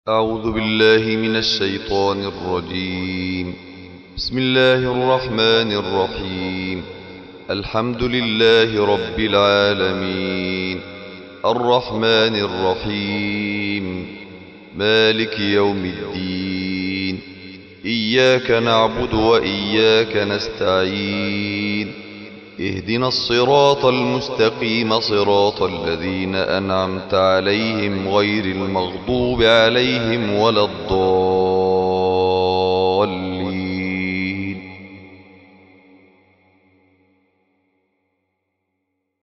أعوذ بالله من الشيطان الرجيم. بسم الله الرحمن الرحيم. الحمد لله رب العالمين، الرحمن الرحيم، مالك يوم الدين. إياك نعبد وإياك نستعين. اهدنا الصراط المستقيم، صراط الذين أنعمت عليهم غير المغضوب عليهم ولا الضالين.